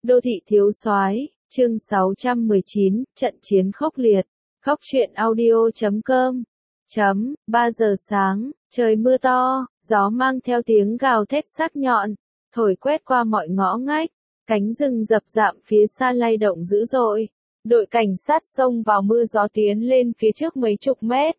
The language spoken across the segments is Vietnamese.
Đô thị thiếu soái, chương 619, trận chiến khốc liệt. Khóc chuyện audio.com. 3 giờ sáng, trời mưa to, gió mang theo tiếng gào thét sắc nhọn, thổi quét qua mọi ngõ ngách, cánh rừng rậm rạp phía xa lay động dữ dội. Đội cảnh sát xông vào mưa gió tiến lên phía trước mấy chục mét.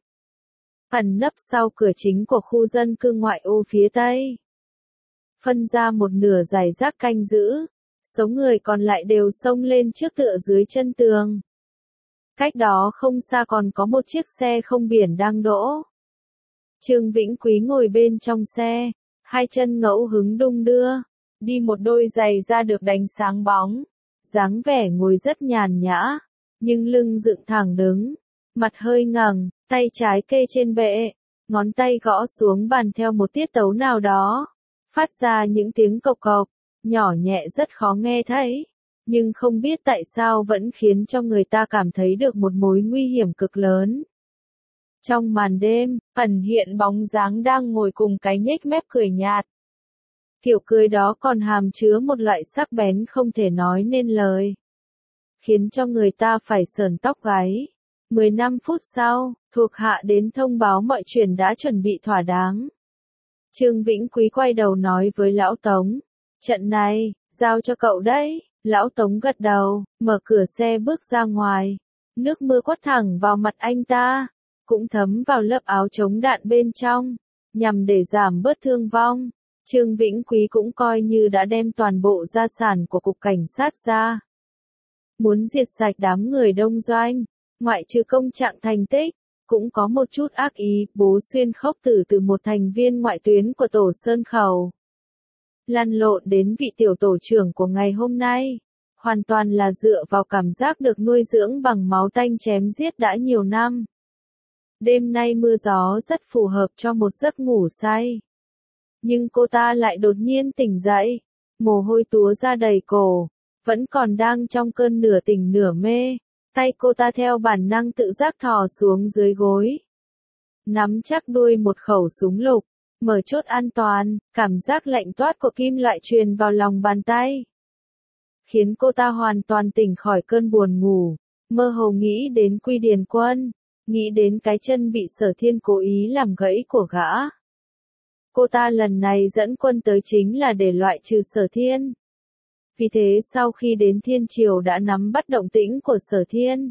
Ẩn nấp sau cửa chính của khu dân cư ngoại ô phía tây. Phân ra một nửa dải rác canh giữ. Số người còn lại đều xông lên trước tựa dưới chân tường. Cách đó không xa còn có một chiếc xe không biển đang đỗ. Trương Vĩnh Quý ngồi bên trong xe, hai chân ngẫu hứng đung đưa, đi một đôi giày da được đánh sáng bóng, dáng vẻ ngồi rất nhàn nhã, nhưng lưng dựng thẳng đứng, mặt hơi ngẩng, tay trái kê trên bệ, ngón tay gõ xuống bàn theo một tiết tấu nào đó, phát ra những tiếng cộc cộc. Nhỏ nhẹ rất khó nghe thấy, nhưng không biết tại sao vẫn khiến cho người ta cảm thấy được một mối nguy hiểm cực lớn. Trong màn đêm, ẩn hiện bóng dáng đang ngồi cùng cái nhếch mép cười nhạt. Kiểu cười đó còn hàm chứa một loại sắc bén không thể nói nên lời, khiến cho người ta phải sởn tóc gáy. 15 phút sau, thuộc hạ đến thông báo mọi chuyện đã chuẩn bị thỏa đáng. Trương Vĩnh Quý quay đầu nói với Lão Tống. Trận này, giao cho cậu đấy. Lão Tống gật đầu, mở cửa xe bước ra ngoài. Nước mưa quất thẳng vào mặt anh ta, cũng thấm vào lớp áo chống đạn bên trong, nhằm để giảm bớt thương vong. Trương Vĩnh Quý cũng coi như đã đem toàn bộ gia sản của cục cảnh sát ra. Muốn diệt sạch đám người đông doanh, ngoại trừ công trạng thành tích, cũng có một chút ác ý. Bố Xuyên Khốc Tử từ một thành viên ngoại tuyến của tổ Sơn Khẩu lăn lộn đến vị tiểu tổ trưởng của ngày hôm nay, hoàn toàn là dựa vào cảm giác được nuôi dưỡng bằng máu tanh chém giết đã nhiều năm. Đêm nay mưa gió rất phù hợp cho một giấc ngủ say. Nhưng cô ta lại đột nhiên tỉnh dậy, mồ hôi túa ra đầy cổ, vẫn còn đang trong cơn nửa tỉnh nửa mê, tay cô ta theo bản năng tự giác thò xuống dưới gối. Nắm chắc đuôi một khẩu súng lục. Mở chốt an toàn, cảm giác lạnh toát của kim loại truyền vào lòng bàn tay, khiến cô ta hoàn toàn tỉnh khỏi cơn buồn ngủ, mơ hồ nghĩ đến Quy Điền Quân, nghĩ đến cái chân bị Sở Thiên cố ý làm gãy của gã. Cô ta lần này dẫn quân tới chính là để loại trừ Sở Thiên. Vì thế sau khi đến Thiên Triều đã nắm bắt động tĩnh của Sở Thiên.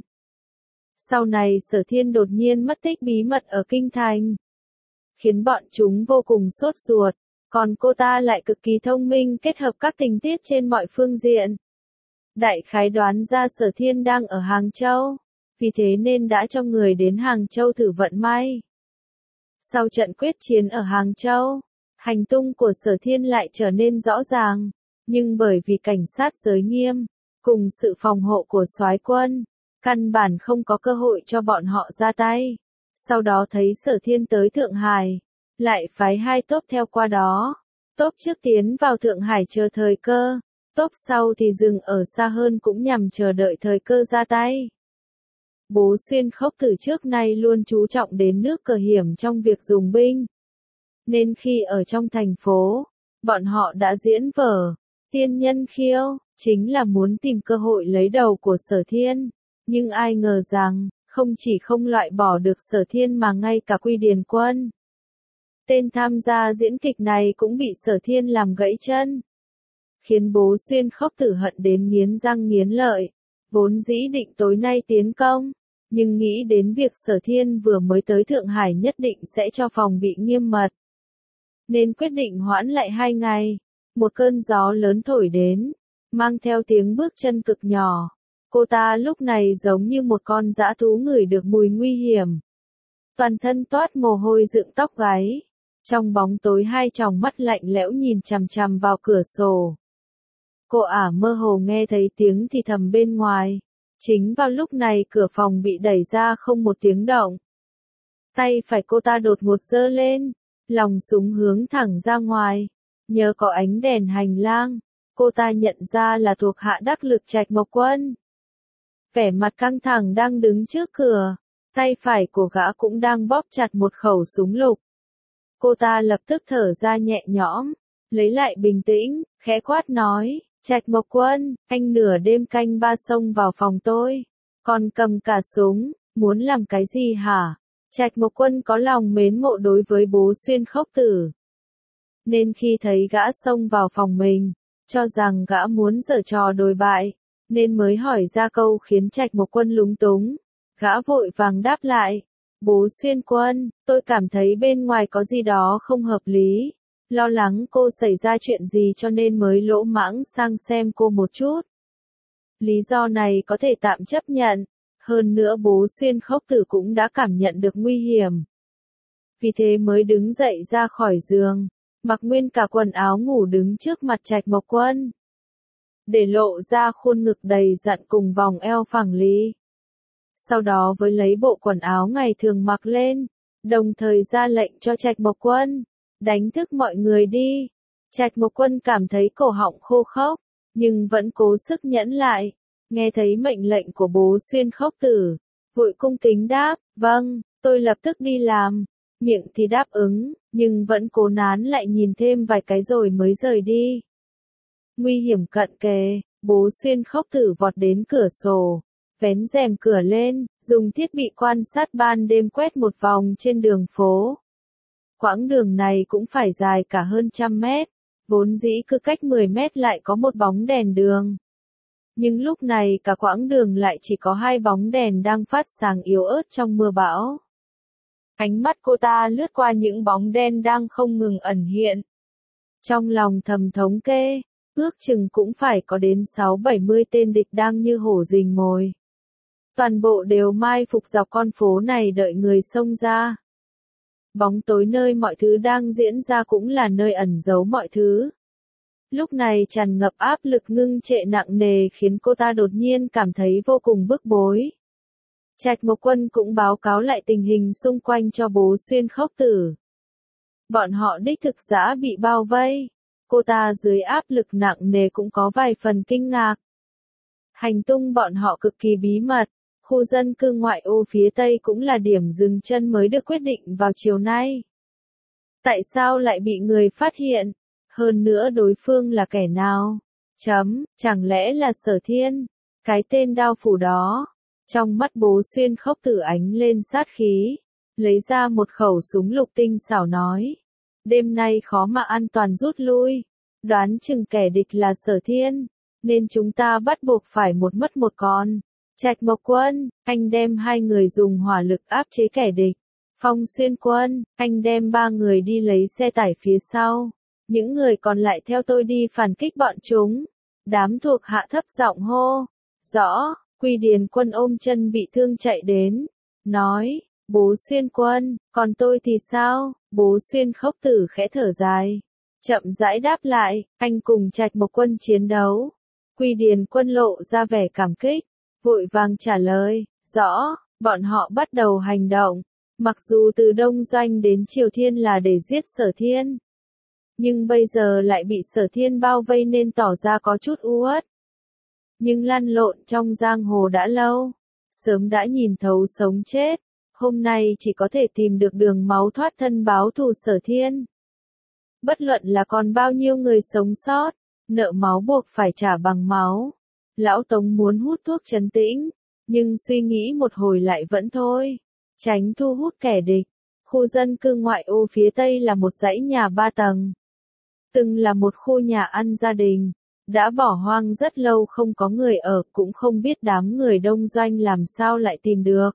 Sau này Sở Thiên đột nhiên mất tích bí mật ở Kinh Thành, khiến bọn chúng vô cùng sốt ruột, còn cô ta lại cực kỳ thông minh kết hợp các tình tiết trên mọi phương diện. Đại khái đoán ra Sở Thiên đang ở Hàng Châu, vì thế nên đã cho người đến Hàng Châu thử vận may. Sau trận quyết chiến ở Hàng Châu, hành tung của Sở Thiên lại trở nên rõ ràng, nhưng bởi vì cảnh sát giới nghiêm, cùng sự phòng hộ của soái quân, căn bản không có cơ hội cho bọn họ ra tay. Sau đó thấy Sở Thiên tới Thượng Hải, lại phái hai tốp theo qua đó. Tốp trước tiến vào Thượng Hải chờ thời cơ, tốp sau thì dừng ở xa hơn cũng nhằm chờ đợi thời cơ ra tay. Bố Xuyên Khốc Tử trước nay luôn chú trọng đến nước cờ hiểm trong việc dùng binh. Nên khi ở trong thành phố, bọn họ đã diễn vở tiên nhân khiêu, chính là muốn tìm cơ hội lấy đầu của Sở Thiên. Nhưng ai ngờ rằng, không chỉ không loại bỏ được Sở Thiên mà ngay cả Quy Điền Quân, tên tham gia diễn kịch này cũng bị Sở Thiên làm gãy chân, khiến Bố Xuyên Khốc Tử hận đến nghiến răng nghiến lợi, vốn dĩ định tối nay tiến công, nhưng nghĩ đến việc Sở Thiên vừa mới tới Thượng Hải nhất định sẽ cho phòng bị nghiêm mật, nên quyết định hoãn lại 2 ngày. Một cơn gió lớn thổi đến, mang theo tiếng bước chân cực nhỏ. Cô ta lúc này giống như một con dã thú ngửi được mùi nguy hiểm. Toàn thân toát mồ hôi dựng tóc gáy. Trong bóng tối hai tròng mắt lạnh lẽo nhìn chằm chằm vào cửa sổ. Cô ả mơ hồ nghe thấy tiếng thì thầm bên ngoài. Chính vào lúc này cửa phòng bị đẩy ra không một tiếng động. Tay phải cô ta đột ngột giơ lên, lòng súng hướng thẳng ra ngoài. Nhờ có ánh đèn hành lang, cô ta nhận ra là thuộc hạ đắc lực Trạch Mộc Quân. Vẻ mặt căng thẳng đang đứng trước cửa, tay phải của gã cũng đang bóp chặt một khẩu súng lục. Cô ta lập tức thở ra nhẹ nhõm, lấy lại bình tĩnh, khẽ quát nói, Trạch Mộc Quân, anh nửa đêm canh ba xông vào phòng tôi, còn cầm cả súng, muốn làm cái gì hả? Trạch Mộc Quân có lòng mến mộ đối với Bố Xuyên Khốc Tử, nên khi thấy gã xông vào phòng mình, cho rằng gã muốn giở trò đồi bại, nên mới hỏi ra câu khiến Trạch Mộc Quân lúng túng. Gã vội vàng đáp lại, Bố Xuyên Quân, tôi cảm thấy bên ngoài có gì đó không hợp lý, lo lắng cô xảy ra chuyện gì cho nên mới lỗ mãng sang xem cô một chút. Lý do này có thể tạm chấp nhận, hơn nữa Bố Xuyên Khốc Tử cũng đã cảm nhận được nguy hiểm. Vì thế mới đứng dậy ra khỏi giường, mặc nguyên cả quần áo ngủ đứng trước mặt Trạch Mộc Quân, để lộ ra khuôn ngực đầy dặn cùng vòng eo phẳng lì. Sau đó với lấy bộ quần áo ngày thường mặc lên, đồng thời ra lệnh cho Trạch Mộc Quân, đánh thức mọi người đi. Trạch Mộc Quân cảm thấy cổ họng khô khốc, nhưng vẫn cố sức nhẫn lại, nghe thấy mệnh lệnh của Bố Xuyên Khốc Tử, vội cung kính đáp, vâng, tôi lập tức đi làm. Miệng thì đáp ứng, nhưng vẫn cố nán lại nhìn thêm vài cái rồi mới rời đi. Nguy hiểm cận kề, Bố Xuyên Khốc Tử vọt đến cửa sổ, vén rèm cửa lên, dùng thiết bị quan sát ban đêm quét một vòng trên đường phố. Quãng đường này cũng phải dài cả hơn 100 mét, vốn dĩ cứ cách 10 mét lại có một bóng đèn đường. Nhưng lúc này cả quãng đường lại chỉ có 2 bóng đèn đang phát sáng yếu ớt trong mưa bão. Ánh mắt cô ta lướt qua những bóng đen đang không ngừng ẩn hiện. Trong lòng thầm thống kê, ước chừng cũng phải có đến 60-70 tên địch đang như hổ rình mồi. Toàn bộ đều mai phục dọc con phố này đợi người xông ra. Bóng tối nơi mọi thứ đang diễn ra cũng là nơi ẩn giấu mọi thứ. Lúc này tràn ngập áp lực ngưng trệ nặng nề khiến cô ta đột nhiên cảm thấy vô cùng bức bối. Trạch Mộc Quân cũng báo cáo lại tình hình xung quanh cho Bố Xuyên Khốc Tử. Bọn họ đích thực đã bị bao vây. Cô ta dưới áp lực nặng nề cũng có vài phần kinh ngạc. Hành tung bọn họ cực kỳ bí mật. Khu dân cư ngoại ô phía Tây cũng là điểm dừng chân mới được quyết định vào chiều nay. Tại sao lại bị người phát hiện? Hơn nữa đối phương là kẻ nào? Chẳng lẽ là Sở Thiên? Cái tên đao phủ đó. Trong mắt Bố Xuyên Khốc Tử ánh lên sát khí, lấy ra một khẩu súng lục tinh xảo nói. Đêm nay khó mà an toàn rút lui, đoán chừng kẻ địch là Sở Thiên, nên chúng ta bắt buộc phải một mất một còn. Trạch Mộc Quân, anh đem 2 người dùng hỏa lực áp chế kẻ địch. Phong Xuyên Quân, anh đem 3 người đi lấy xe tải phía sau. Những người còn lại theo tôi đi phản kích bọn chúng. Đám thuộc hạ thấp giọng hô. Rõ. Quy Điền Quân ôm chân bị thương chạy đến, nói, Bố Xuyên Quân, còn tôi thì sao? Bố Xuyên Khốc Tử khẽ thở dài, chậm rãi đáp lại, anh cùng Trạch Mộc Quân chiến đấu. Quy Điền Quân lộ ra vẻ cảm kích, vội vàng trả lời, rõ, bọn họ bắt đầu hành động. Mặc dù từ Đông Doanh đến Triều Thiên là để giết Sở Thiên, nhưng bây giờ lại bị Sở Thiên bao vây nên tỏ ra có chút uất. Nhưng lăn lộn trong giang hồ đã lâu, sớm đã nhìn thấu sống chết, hôm nay chỉ có thể tìm được đường máu thoát thân báo thù Sở Thiên. Bất luận là còn bao nhiêu người sống sót, nợ máu buộc phải trả bằng máu. Lão Tống muốn hút thuốc trấn tĩnh, nhưng suy nghĩ một hồi lại vẫn thôi, tránh thu hút kẻ địch. Khu dân cư ngoại ô phía Tây là một dãy nhà 3 tầng. Từng là một khu nhà ăn gia đình. Đã bỏ hoang rất lâu không có người ở, cũng không biết đám người Đông Doanh làm sao lại tìm được.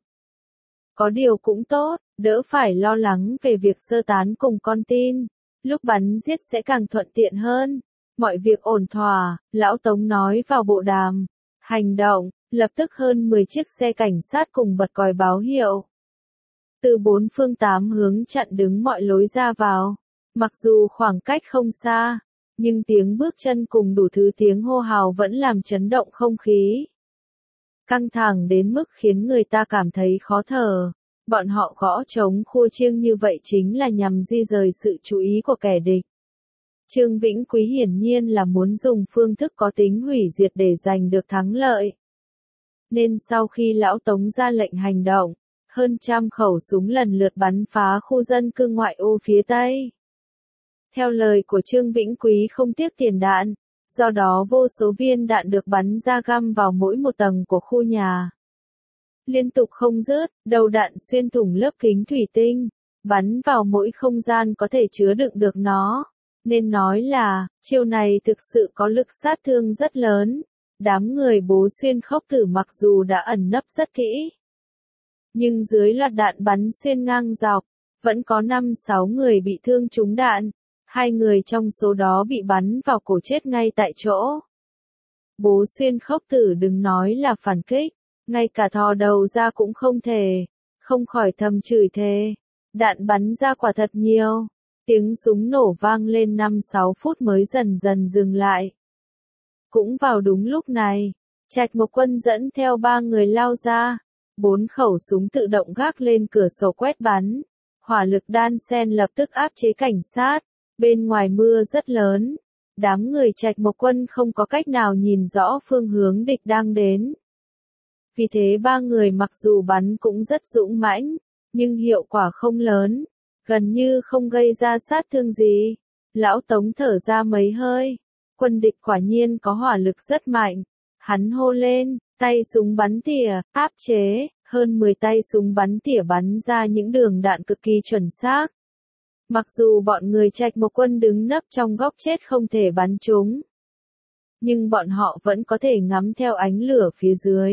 Có điều cũng tốt, đỡ phải lo lắng về việc sơ tán cùng con tin. Lúc bắn giết sẽ càng thuận tiện hơn. Mọi việc ổn thỏa, Lão Tống nói vào bộ đàm. Hành động, lập tức hơn 10 chiếc xe cảnh sát cùng bật còi báo hiệu. Từ 4 phương 8 hướng chặn đứng mọi lối ra vào. Mặc dù khoảng cách không xa, nhưng tiếng bước chân cùng đủ thứ tiếng hô hào vẫn làm chấn động không khí. Căng thẳng đến mức khiến người ta cảm thấy khó thở. Bọn họ gõ trống khua chiêng như vậy chính là nhằm di rời sự chú ý của kẻ địch. Trương Vĩnh Quý hiển nhiên là muốn dùng phương thức có tính hủy diệt để giành được thắng lợi. Nên sau khi Lão Tống ra lệnh hành động, hơn 100 khẩu súng lần lượt bắn phá khu dân cư ngoại ô phía Tây. Theo lời của Trương Vĩnh Quý không tiếc tiền đạn, do đó vô số viên đạn được bắn ra găm vào mỗi một tầng của khu nhà. Liên tục không dứt, đầu đạn xuyên thủng lớp kính thủy tinh, bắn vào mỗi không gian có thể chứa đựng được nó. Nên nói là, chiêu này thực sự có lực sát thương rất lớn. Đám người Bố Xuyên Khốc Tử mặc dù đã ẩn nấp rất kỹ, nhưng dưới loạt đạn bắn xuyên ngang dọc, vẫn có 5-6 người bị thương trúng đạn. 2 người trong số đó bị bắn vào cổ chết ngay tại chỗ. Bố Xuyên Khốc Tử đừng nói là phản kích, ngay cả thò đầu ra cũng không thể, không khỏi thầm chửi thề. Đạn bắn ra quả thật nhiều, tiếng súng nổ vang lên 5-6 phút mới dần dần dừng lại. Cũng vào đúng lúc này, Trạch Mộc Quân dẫn theo 3 người lao ra, 4 khẩu súng tự động gác lên cửa sổ quét bắn. Hỏa lực đan xen lập tức áp chế cảnh sát. Bên ngoài mưa rất lớn, đám người Trạch Mộc Quân không có cách nào nhìn rõ phương hướng địch đang đến. Vì thế 3 người mặc dù bắn cũng rất dũng mãnh, nhưng hiệu quả không lớn, gần như không gây ra sát thương gì. Lão Tống thở ra mấy hơi, quân địch quả nhiên có hỏa lực rất mạnh. Hắn hô lên, tay súng bắn tỉa, áp chế, hơn 10 tay súng bắn tỉa bắn ra những đường đạn cực kỳ chuẩn xác. Mặc dù bọn người Trạch Mộc Quân đứng nấp trong góc chết không thể bắn chúng, nhưng bọn họ vẫn có thể ngắm theo ánh lửa phía dưới.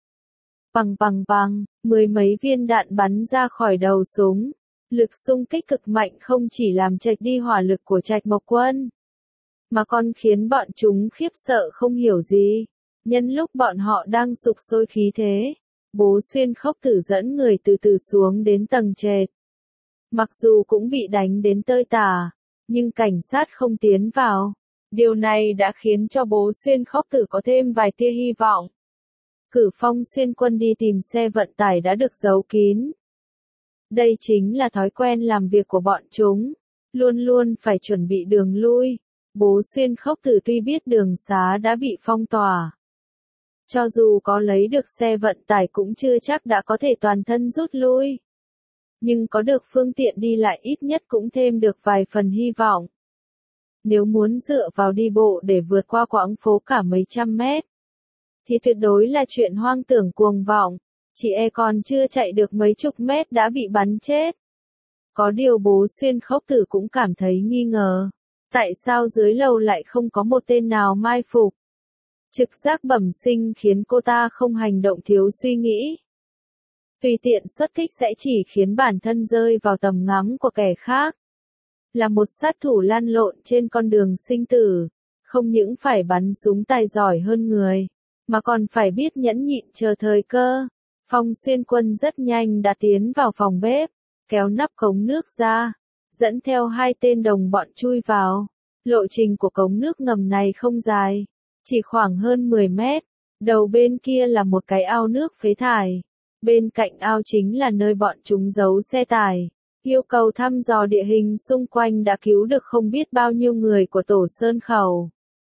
Bằng bằng bằng, 10 mấy viên đạn bắn ra khỏi đầu súng. Lực xung kích cực mạnh không chỉ làm chệch đi hỏa lực của Trạch Mộc Quân, mà còn khiến bọn chúng khiếp sợ không hiểu gì. Nhân lúc bọn họ đang sục sôi khí thế, Bố Xuyên Khốc Tử dẫn người từ từ xuống đến tầng trệt. Mặc dù cũng bị đánh đến tơi tả, nhưng cảnh sát không tiến vào. Điều này đã khiến cho Bố Xuyên Khốc Tử có thêm vài tia hy vọng. Cử Phong xuyên quân đi tìm xe vận tải đã được giấu kín. Đây chính là thói quen làm việc của bọn chúng, luôn luôn phải chuẩn bị đường lui. Bố Xuyên Khốc Tử tuy biết đường xá đã bị phong tỏa, cho dù có lấy được xe vận tải cũng chưa chắc đã có thể toàn thân rút lui. Nhưng có được phương tiện đi lại ít nhất cũng thêm được vài phần hy vọng. Nếu muốn dựa vào đi bộ để vượt qua quãng phố cả mấy trăm mét, thì tuyệt đối là chuyện hoang tưởng cuồng vọng. Chị còn chưa chạy được mấy chục mét đã bị bắn chết. Có điều Bố Xuyên Khốc Tử cũng cảm thấy nghi ngờ. Tại sao dưới lầu lại không có một tên nào mai phục? Trực giác bẩm sinh khiến cô ta không hành động thiếu suy nghĩ. Tùy tiện xuất kích sẽ chỉ khiến bản thân rơi vào tầm ngắm của kẻ khác. Là một sát thủ lăn lộn trên con đường sinh tử, không những phải bắn súng tài giỏi hơn người, mà còn phải biết nhẫn nhịn chờ thời cơ. Phong Xuyên Quân rất nhanh đã tiến vào phòng bếp, kéo nắp cống nước ra, dẫn theo 2 tên đồng bọn chui vào. Lộ trình của cống nước ngầm này không dài, chỉ khoảng hơn 10 mét. Đầu bên kia là một cái ao nước phế thải. Bên cạnh ao chính là nơi bọn chúng giấu xe tải. Yêu cầu thăm dò địa hình xung quanh đã cứu được không biết bao nhiêu người của Tổ Sơn Khẩu.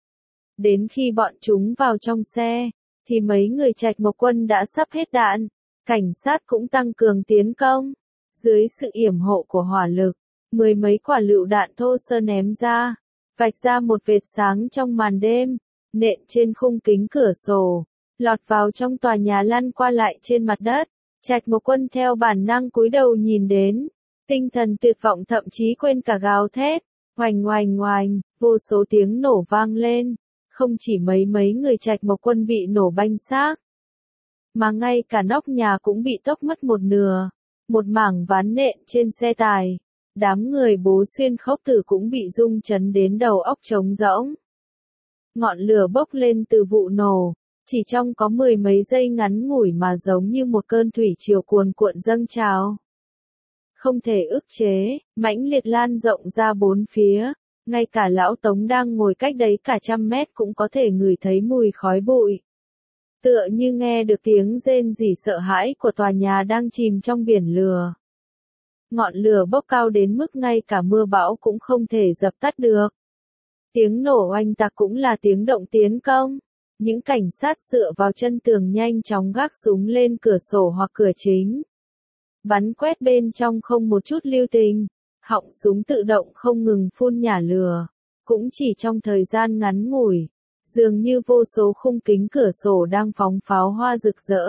Đến khi bọn chúng vào trong xe, thì mấy người Trạch Mộc Quân đã sắp hết đạn. Cảnh sát cũng tăng cường tiến công. Dưới sự yểm hộ của hỏa lực, 10 mấy quả lựu đạn thô sơ ném ra, vạch ra một vệt sáng trong màn đêm, nện trên khung kính cửa sổ, lọt vào trong tòa nhà lăn qua lại trên mặt đất. Trạch Mộc Quân theo bản năng cúi đầu nhìn đến, tinh thần tuyệt vọng thậm chí quên cả gào thét. Oành oành oành, vô số tiếng nổ vang lên, không chỉ mấy người Trạch Mộc Quân bị nổ banh xác, mà ngay cả nóc nhà cũng bị tốc mất một nửa. Một mảng ván nện trên xe tải, đám người Bố Xuyên Khốc Tử cũng bị rung chấn đến đầu óc trống rỗng. Ngọn lửa bốc lên từ vụ nổ, chỉ trong có 10 mấy giây ngắn ngủi mà giống như một cơn thủy triều cuồn cuộn dâng trào. Không thể ức chế, mãnh liệt lan rộng ra bốn phía, ngay cả lão Tống đang ngồi cách đấy cả trăm mét cũng có thể ngửi thấy mùi khói bụi. Tựa như nghe được tiếng rên rỉ sợ hãi của tòa nhà đang chìm trong biển lửa. Ngọn lửa bốc cao đến mức ngay cả mưa bão cũng không thể dập tắt được. Tiếng nổ oanh tạc cũng là tiếng động tiến công. Những cảnh sát dựa vào chân tường nhanh chóng gác súng lên cửa sổ hoặc cửa chính. Bắn quét bên trong không một chút lưu tình. Họng súng tự động không ngừng phun nhả lửa. Cũng chỉ trong thời gian ngắn ngủi, dường như vô số khung kính cửa sổ đang phóng pháo hoa rực rỡ.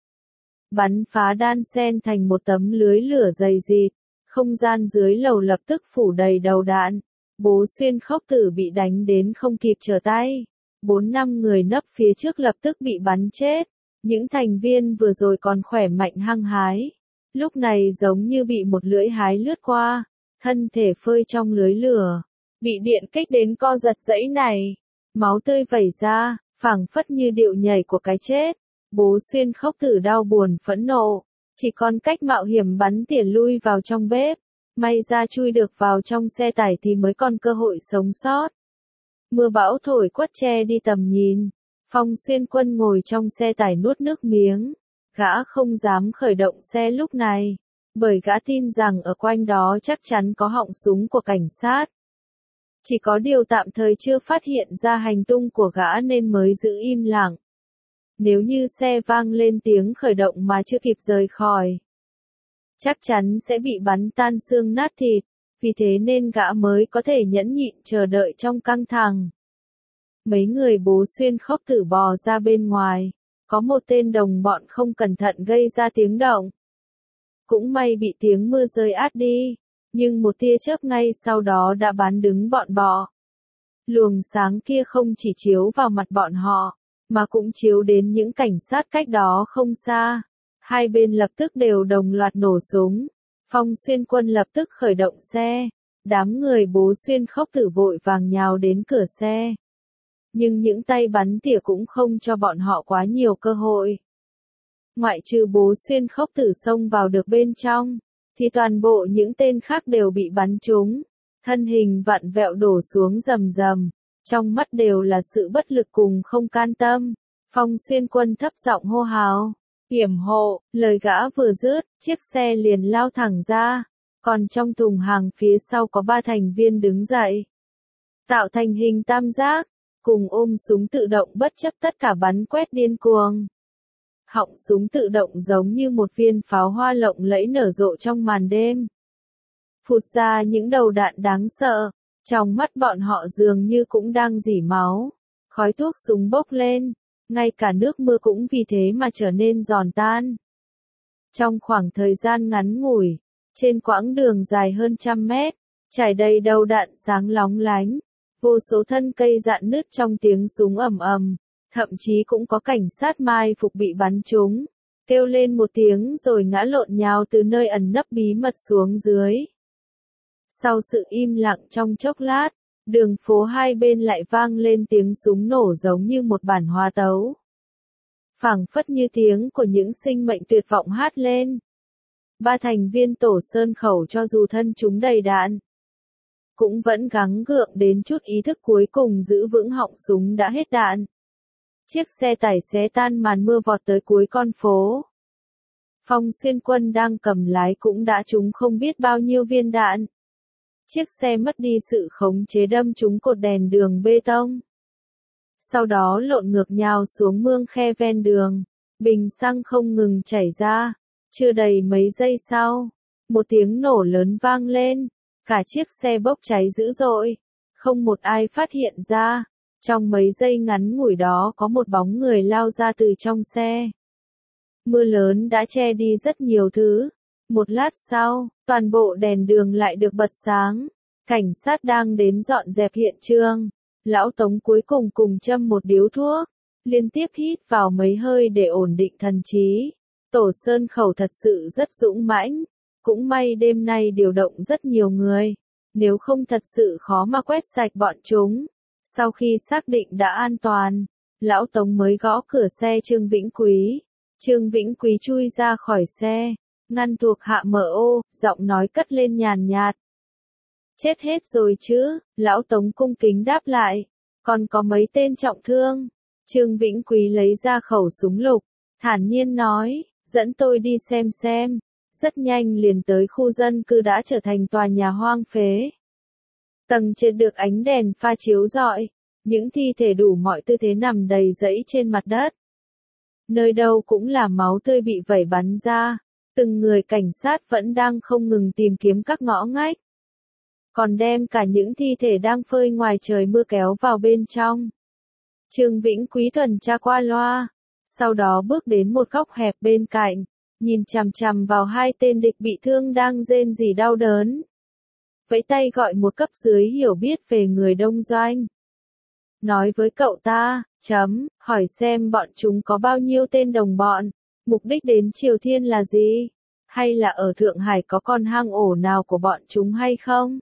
Bắn phá đan xen thành một tấm lưới lửa dày dịt, không gian dưới lầu lập tức phủ đầy đầu đạn. Bố Xuyên Khốc Tử bị đánh đến không kịp trở tay. 4-5 người nấp phía trước lập tức bị bắn chết. Những thành viên vừa rồi còn khỏe mạnh hăng hái, lúc này giống như bị một lưỡi hái lướt qua, thân thể phơi trong lưới lửa, bị điện kích đến co giật giãy này. Máu tươi vẩy ra, phảng phất như điệu nhảy của cái chết. Bố Xuyên Khốc Tử đau buồn phẫn nộ, chỉ còn cách mạo hiểm bắn tỉa lui vào trong bếp. May ra chui được vào trong xe tải thì mới còn cơ hội sống sót. Mưa bão thổi quất che đi tầm nhìn. Phong Xuyên Quân ngồi trong xe tải nuốt nước miếng. Gã không dám khởi động xe lúc này, bởi gã tin rằng ở quanh đó chắc chắn có họng súng của cảnh sát. Chỉ có điều tạm thời chưa phát hiện ra hành tung của gã nên mới giữ im lặng. Nếu như xe vang lên tiếng khởi động mà chưa kịp rời khỏi, chắc chắn sẽ bị bắn tan xương nát thịt, vì thế nên gã mới có thể nhẫn nhịn chờ đợi trong căng thẳng. Mấy người Bố Xuyên Khốc Tử bò ra bên ngoài, có một tên đồng bọn không cẩn thận gây ra tiếng động. Cũng may bị tiếng mưa rơi át đi, nhưng một tia chớp ngay sau đó đã bắn đứng bọn bọ. Luồng sáng kia không chỉ chiếu vào mặt bọn họ, mà cũng chiếu đến những cảnh sát cách đó không xa. Hai bên lập tức đều đồng loạt nổ súng. Phong Xuyên Quân lập tức khởi động xe. Đám người Bố Xuyên Khốc Tử vội vàng nhào đến cửa xe. Nhưng những tay bắn tỉa cũng không cho bọn họ quá nhiều cơ hội. Ngoại trừ Bố Xuyên Khốc Tử xông vào được bên trong, thì toàn bộ những tên khác đều bị bắn trúng. Thân hình vặn vẹo đổ xuống rầm rầm. Trong mắt đều là sự bất lực cùng không can tâm. Phong Xuyên Quân thấp giọng hô hào. Hiểm hộ, lời gã vừa dứt, chiếc xe liền lao thẳng ra. Còn trong thùng hàng phía sau có 3 thành viên đứng dậy, tạo thành hình tam giác, cùng ôm súng tự động bất chấp tất cả bắn quét điên cuồng. Họng súng tự động giống như một viên pháo hoa lộng lẫy nở rộ trong màn đêm. Phụt ra những đầu đạn đáng sợ, trong mắt bọn họ dường như cũng đang rỉ máu. Khói thuốc súng bốc lên, ngay cả nước mưa cũng vì thế mà trở nên giòn tan. Trong khoảng thời gian ngắn ngủi, trên quãng đường dài hơn 100 mét, trải đầy đầu đạn sáng lóng lánh, vô số thân cây rạn nứt trong tiếng súng ầm ầm, thậm chí cũng có cảnh sát mai phục bị bắn trúng, kêu lên một tiếng rồi ngã lộn nhào từ nơi ẩn nấp bí mật xuống dưới. Sau sự im lặng trong chốc lát, đường phố hai bên lại vang lên tiếng súng nổ giống như một bản hòa tấu. Phảng phất như tiếng của những sinh mệnh tuyệt vọng hát lên. 3 thành viên Tổ Sơn Khẩu cho dù thân chúng đầy đạn, cũng vẫn gắng gượng đến chút ý thức cuối cùng giữ vững họng súng đã hết đạn. Chiếc xe tải xé tan màn mưa vọt tới cuối con phố. Phong Xuyên Quân đang cầm lái cũng đã trúng không biết bao nhiêu viên đạn. Chiếc xe mất đi sự khống chế đâm trúng cột đèn đường bê tông. Sau đó lộn ngược nhào xuống mương khe ven đường, bình xăng không ngừng chảy ra. Chưa đầy mấy giây sau, một tiếng nổ lớn vang lên, cả chiếc xe bốc cháy dữ dội, không một ai phát hiện ra. Trong mấy giây ngắn ngủi đó có một bóng người lao ra từ trong xe. Mưa lớn đã che đi rất nhiều thứ. Một lát sau, toàn bộ đèn đường lại được bật sáng. Cảnh sát đang đến dọn dẹp hiện trường. Lão Tống cuối cùng cùng châm một điếu thuốc, liên tiếp hít vào mấy hơi để ổn định thần trí. Tổ Sơn Khẩu thật sự rất dũng mãnh. Cũng may đêm nay điều động rất nhiều người. Nếu không thật sự khó mà quét sạch bọn chúng. Sau khi xác định đã an toàn, Lão Tống mới gõ cửa xe Trương Vĩnh Quý. Trương Vĩnh Quý chui ra khỏi xe, ngăn thuộc hạ mở ô, giọng nói cất lên nhàn nhạt. Chết hết rồi chứ, Lão Tống cung kính đáp lại. Còn có mấy tên trọng thương. Trương Vĩnh Quý lấy ra khẩu súng lục, thản nhiên nói, dẫn tôi đi xem. Rất nhanh liền tới khu dân cư đã trở thành tòa nhà hoang phế. Tầng trệt được ánh đèn pha chiếu rọi, những thi thể đủ mọi tư thế nằm đầy rẫy trên mặt đất. Nơi đâu cũng là máu tươi bị vẩy bắn ra, từng người cảnh sát vẫn đang không ngừng tìm kiếm các ngõ ngách. Còn đem cả những thi thể đang phơi ngoài trời mưa kéo vào bên trong. Trương Vĩnh Quý tuần tra qua loa, sau đó bước đến một góc hẹp bên cạnh, nhìn chằm chằm vào hai tên địch bị thương đang rên rỉ đau đớn. Vẫy tay gọi một cấp dưới hiểu biết về người đông doanh. Nói với cậu ta, hỏi xem bọn chúng có bao nhiêu tên đồng bọn, mục đích đến Triều Thiên là gì, hay là ở Thượng Hải có con hang ổ nào của bọn chúng hay không.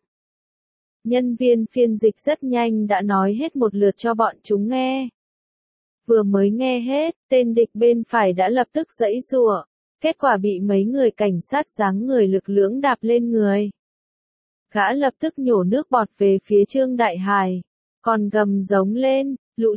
Nhân viên phiên dịch rất nhanh đã nói hết một lượt cho bọn chúng nghe. Vừa mới nghe hết, tên địch bên phải đã lập tức giãy giụa, kết quả bị mấy người cảnh sát dáng người lực lưỡng đạp lên người. Gã lập tức nhổ nước bọt về phía Trương Đại Hải, còn gầm giống lên, lũ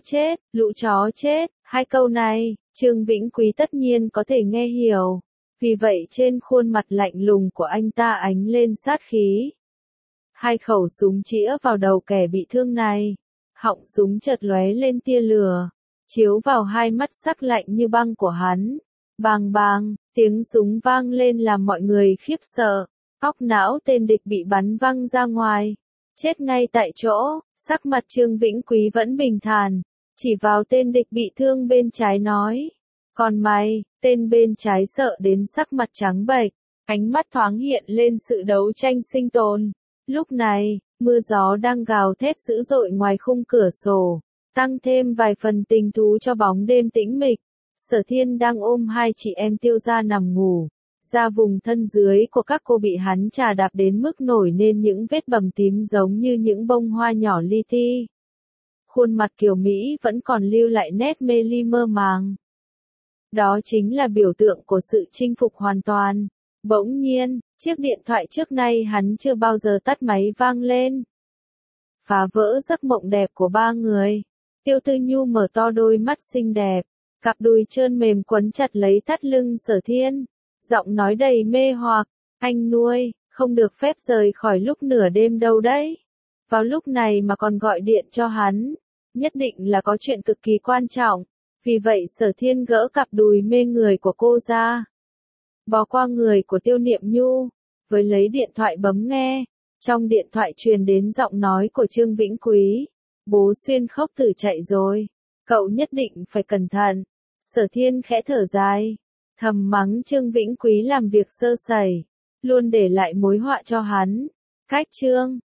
chó chết, hai câu này, Trương Vĩnh Quý tất nhiên có thể nghe hiểu, vì vậy trên khuôn mặt lạnh lùng của anh ta ánh lên sát khí. Hai khẩu súng chĩa vào đầu kẻ bị thương này, họng súng chợt lóe lên tia lửa, chiếu vào hai mắt sắc lạnh như băng của hắn. Bang bang, tiếng súng vang lên làm mọi người khiếp sợ, óc não tên địch bị bắn văng ra ngoài, chết ngay tại chỗ. Sắc mặt Trương Vĩnh Quý vẫn bình thản, chỉ vào tên địch bị thương bên trái nói, còn mày, tên bên trái sợ đến sắc mặt trắng bệch, ánh mắt thoáng hiện lên sự đấu tranh sinh tồn. Lúc này, mưa gió đang gào thét dữ dội ngoài khung cửa sổ, tăng thêm vài phần tình thú cho bóng đêm tĩnh mịch. Sở Thiên đang ôm hai chị em Tiêu Gia nằm ngủ, da vùng thân dưới của các cô bị hắn chà đạp đến mức nổi nên những vết bầm tím giống như những bông hoa nhỏ li ti. Khuôn mặt kiều Mỹ vẫn còn lưu lại nét mê ly mơ màng. Đó chính là biểu tượng của sự chinh phục hoàn toàn. Bỗng nhiên, chiếc điện thoại trước nay hắn chưa bao giờ tắt máy vang lên. Phá vỡ giấc mộng đẹp của ba người. Tiêu Tư Nhu mở to đôi mắt xinh đẹp, cặp đùi trơn mềm quấn chặt lấy thắt lưng Sở Thiên, giọng nói đầy mê hoặc, anh nuôi, không được phép rời khỏi lúc nửa đêm đâu đấy. Vào lúc này mà còn gọi điện cho hắn, nhất định là có chuyện cực kỳ quan trọng, vì vậy Sở Thiên gỡ cặp đùi mê người của cô ra, bò qua người của Tiêu Niệm Nhu, với lấy điện thoại bấm nghe. Trong điện thoại truyền đến giọng nói của Trương Vĩnh Quý, bố Xuyên Khốc Tử chạy rồi, cậu nhất định phải cẩn thận. Sở Thiên khẽ thở dài, thầm mắng Trương Vĩnh Quý làm việc sơ sẩy, luôn để lại mối họa cho hắn. Cách chương